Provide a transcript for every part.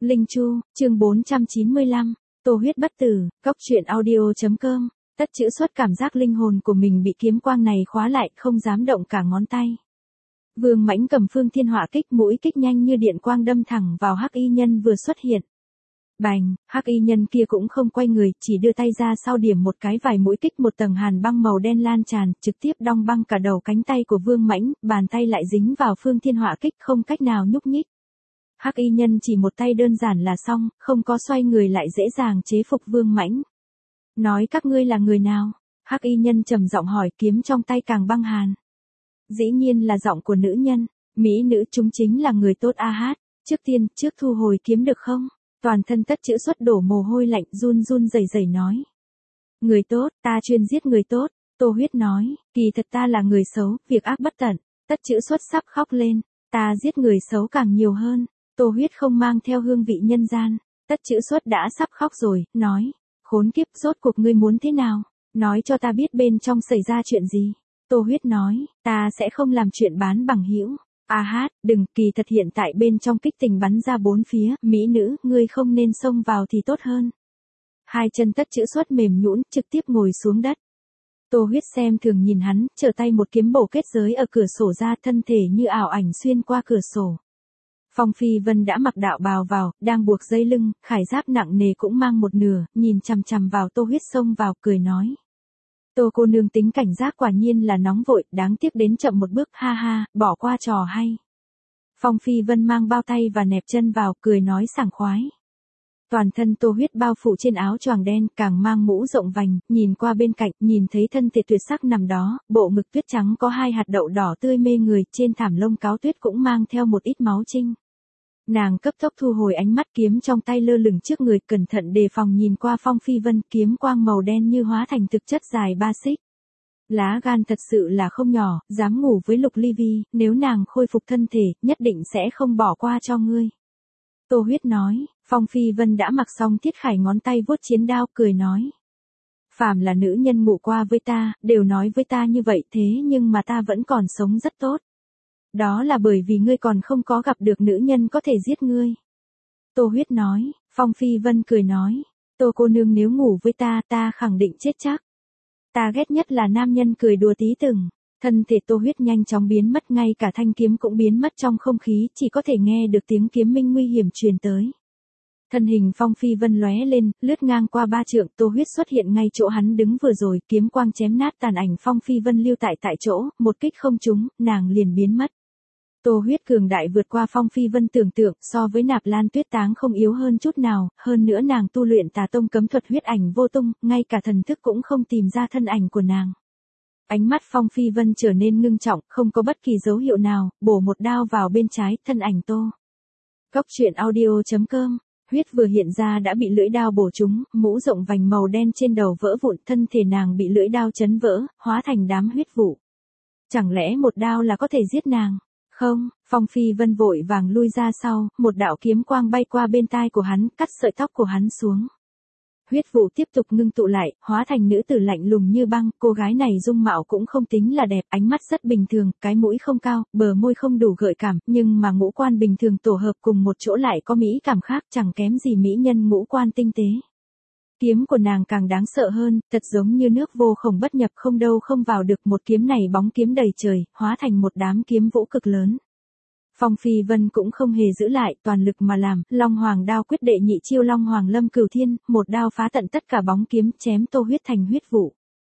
Linh Chu, chương 495, Tô huyết bất tử, góc truyện audio.com, tất chữ xuất cảm giác linh hồn của mình bị kiếm quang này khóa lại, không dám động cả ngón tay. Vương Mãnh cầm phương thiên hỏa kích, mũi kích nhanh như điện quang đâm thẳng vào hắc y nhân vừa xuất hiện. Bành, hắc y nhân kia cũng không quay người, chỉ đưa tay ra sau điểm một cái vài mũi kích, một tầng hàn băng màu đen lan tràn, trực tiếp đong băng cả đầu cánh tay của Vương Mãnh, bàn tay lại dính vào phương thiên hỏa kích, không cách nào nhúc nhích. Hắc y nhân chỉ một tay đơn giản là xong, không có xoay người lại dễ dàng chế phục Vương Mãnh. Nói các ngươi là người nào? Hắc y nhân trầm giọng hỏi, kiếm trong tay càng băng hàn. Dĩ nhiên là giọng của nữ nhân, mỹ nữ, chúng chính là người tốt a hát. Trước tiên, trước thu hồi kiếm được không? Toàn thân tất chữ xuất đổ mồ hôi lạnh, run run rẩy rẩy nói. Người tốt, ta chuyên giết người tốt. Tô huyết nói, kỳ thật ta là người xấu, việc ác bất tận. Tất chữ xuất sắp khóc lên, ta giết người xấu càng nhiều hơn. Tô huyết không mang theo hương vị nhân gian. Tất chữ xuất đã sắp khóc rồi, nói. Khốn kiếp, rốt cuộc ngươi muốn thế nào? Nói cho ta biết bên trong xảy ra chuyện gì. Tô huyết nói, ta sẽ không làm chuyện bán bằng hữu. A hát, đừng, kỳ thật hiện tại bên trong kích tình bắn ra bốn phía, mỹ nữ, ngươi không nên xông vào thì tốt hơn. Hai chân tất chữ xuất mềm nhũn, trực tiếp ngồi xuống đất. Tô huyết xem thường nhìn hắn, trở tay một kiếm bổ kết giới ở cửa sổ ra, thân thể như ảo ảnh xuyên qua cửa sổ. Phong Phi Vân đã mặc đạo bào vào, đang buộc dây lưng, khải giáp nặng nề cũng mang một nửa, nhìn chằm chằm vào Tô huyết xông vào, cười nói. Tô cô nương tính cảnh giác quả nhiên là nóng vội, đáng tiếc đến chậm một bước, ha ha, bỏ qua trò hay. Phong Phi Vân mang bao tay và nẹp chân vào, cười nói sảng khoái. Toàn thân Tô huyết bao phủ trên áo choàng đen, càng mang mũ rộng vành, nhìn qua bên cạnh, nhìn thấy thân thể tuyệt sắc nằm đó, bộ ngực tuyết trắng có hai hạt đậu đỏ tươi mê người, trên thảm lông cáo tuyết cũng mang theo một ít máu trinh. Nàng cấp tốc thu hồi ánh mắt, kiếm trong tay lơ lửng trước người, cẩn thận đề phòng nhìn qua Phong Phi Vân, kiếm quang màu đen như hóa thành thực chất dài 3 xích. Lá gan thật sự là không nhỏ, dám ngủ với Lục Ly Vi, nếu nàng khôi phục thân thể, nhất định sẽ không bỏ qua cho ngươi. Tô huyết nói, Phong Phi Vân đã mặc xong thiết khải, ngón tay vuốt chiến đao, cười nói. Phàm là nữ nhân ngủ qua với ta, đều nói với ta như vậy, thế nhưng mà ta vẫn còn sống rất tốt. Đó là bởi vì ngươi còn không có gặp được nữ nhân có thể giết ngươi. Tô huyết nói, Phong Phi Vân cười nói, Tô cô nương nếu ngủ với ta, ta khẳng định chết chắc. Ta ghét nhất là nam nhân cười đùa tí từng. Thân thể Tô huyết nhanh chóng biến mất, ngay cả thanh kiếm cũng biến mất trong không khí, chỉ có thể nghe được tiếng kiếm minh nguy hiểm truyền tới. Thân hình Phong Phi Vân lóe lên, lướt ngang qua 3 trượng, Tô huyết xuất hiện ngay chỗ hắn đứng vừa rồi, kiếm quang chém nát tàn ảnh Phong Phi Vân lưu tại chỗ, một kích không trúng, nàng liền biến mất. Tô huyết cường đại vượt qua Phong Phi Vân tưởng tượng, so với Nạp Lan Tuyết Táng không yếu hơn chút nào, hơn nữa nàng tu luyện Tà Tông cấm thuật huyết ảnh vô tung, ngay cả thần thức cũng không tìm ra thân ảnh của nàng. Ánh mắt Phong Phi Vân trở nên ngưng trọng, không có bất kỳ dấu hiệu nào, bổ một đao vào bên trái, thân ảnh Tô. Góc truyện audio.com, huyết vừa hiện ra đã bị lưỡi đao bổ trúng, mũ rộng vành màu đen trên đầu vỡ vụn, thân thể nàng bị lưỡi đao chấn vỡ, hóa thành đám huyết vụ. Chẳng lẽ một đao là có thể giết nàng? Không, Phong Phi Vân vội vàng lui ra sau, một đạo kiếm quang bay qua bên tai của hắn, cắt sợi tóc của hắn xuống. Huyết vụ tiếp tục ngưng tụ lại, hóa thành nữ tử lạnh lùng như băng, cô gái này dung mạo cũng không tính là đẹp, ánh mắt rất bình thường, cái mũi không cao, bờ môi không đủ gợi cảm, nhưng mà ngũ quan bình thường tổ hợp cùng một chỗ lại có mỹ cảm khác, chẳng kém gì mỹ nhân ngũ quan tinh tế. Kiếm của nàng càng đáng sợ hơn, thật giống như nước vô khổng bất nhập, không đâu không vào được, một kiếm này bóng kiếm đầy trời, hóa thành một đám kiếm vũ cực lớn. Phong Phi Vân cũng không hề giữ lại, toàn lực mà làm, Long Hoàng đao quyết đệ nhị chiêu Long Hoàng Lâm Cửu Thiên, một đao phá tận tất cả bóng kiếm, chém Tô huyết thành huyết vụ.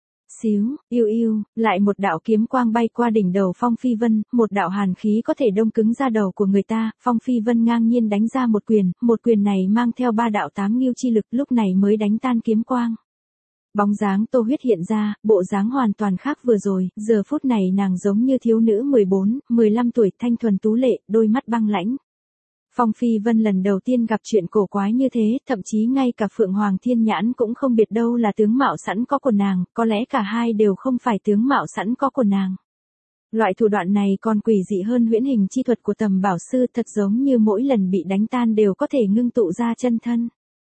Xíu, yêu, lại một đạo kiếm quang bay qua đỉnh đầu Phong Phi Vân, một đạo hàn khí có thể đông cứng da đầu của người ta, Phong Phi Vân ngang nhiên đánh ra một quyền này mang theo 3 đạo 8 ngưu chi lực, lúc này mới đánh tan kiếm quang. Bóng dáng Tô huyết hiện ra, bộ dáng hoàn toàn khác vừa rồi, giờ phút này nàng giống như thiếu nữ 14, 15 tuổi, thanh thuần tú lệ, đôi mắt băng lãnh. Phong Phi Vân lần đầu tiên gặp chuyện cổ quái như thế, thậm chí ngay cả Phượng Hoàng Thiên Nhãn cũng không biết đâu là tướng mạo sẵn có của nàng, có lẽ cả hai đều không phải tướng mạo sẵn có của nàng. Loại thủ đoạn này còn quỷ dị hơn huyễn hình chi thuật của Tầm Bảo Sư, thật giống như mỗi lần bị đánh tan đều có thể ngưng tụ ra chân thân.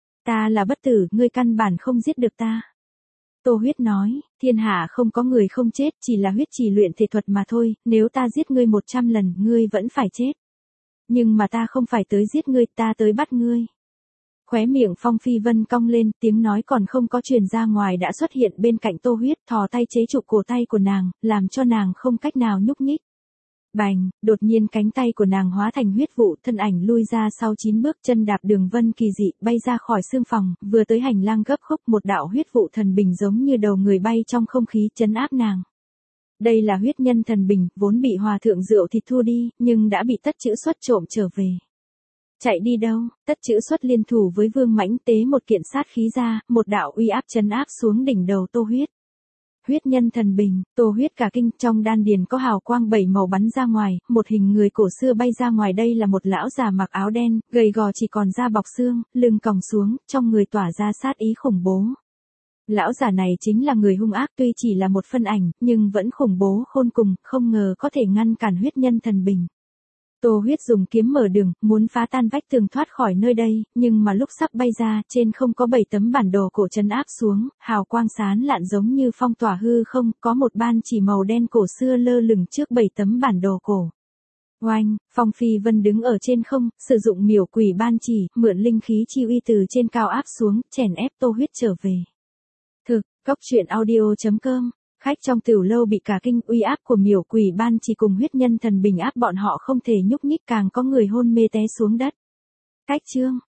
Ta là bất tử, ngươi căn bản không giết được ta. Tô huyết nói, thiên hạ không có người không chết, chỉ là huyết trì luyện thể thuật mà thôi, nếu ta giết ngươi 100 lần, ngươi vẫn phải chết. Nhưng mà ta không phải tới giết ngươi, ta tới bắt ngươi. Khóe miệng Phong Phi Vân cong lên, tiếng nói còn không có truyền ra ngoài đã xuất hiện bên cạnh Tô Huyết, thò tay chế trụ cổ tay của nàng, làm cho nàng không cách nào nhúc nhích. Bành, đột nhiên cánh tay của nàng hóa thành huyết vụ, thân ảnh lui ra sau 9 bước, chân đạp đường vân kỳ dị, bay ra khỏi xương phòng, vừa tới hành lang gấp khúc, một đạo huyết vụ thần bình giống như đầu người bay trong không khí trấn áp nàng. Đây là huyết nhân thần bình, vốn bị hòa thượng rượu thịt thua đi, nhưng đã bị Tất Chữ Xuất trộm trở về. Chạy đi đâu? Tất Chữ Xuất liên thủ với Vương Mãnh tế một kiện sát khí ra, một đạo uy áp trấn áp xuống đỉnh đầu Tô Huyết. Huyết nhân thần bình, Tô Huyết cả kinh, trong đan điền có hào quang 7 màu bắn ra ngoài, một hình người cổ xưa bay ra ngoài, đây là một lão già mặc áo đen, gầy gò chỉ còn da bọc xương, lưng còng xuống, trong người tỏa ra sát ý khủng bố. Lão già này chính là người hung ác, tuy chỉ là một phân ảnh, nhưng vẫn khủng bố khôn cùng, không ngờ có thể ngăn cản huyết nhân thần bình. Tô Huyết dùng kiếm mở đường, muốn phá tan vách tường thoát khỏi nơi đây, nhưng mà lúc sắp bay ra, trên không có 7 tấm bản đồ cổ trấn áp xuống, hào quang sáng lạn giống như phong tỏa hư không, có một ban chỉ màu đen cổ xưa lơ lửng trước 7 tấm bản đồ cổ. Oanh, Phong Phi Vân đứng ở trên không, sử dụng miểu quỷ ban chỉ, mượn linh khí chi uy từ trên cao áp xuống, chèn ép Tô Huyết trở về. Thực, coctruyện.audio.com. Khách trong tiểu lâu bị cả kinh, uy áp của miểu quỷ ban chỉ cùng huyết nhân thần bình áp bọn họ không thể nhúc nhích, càng có người hôn mê té xuống đất. Cách chương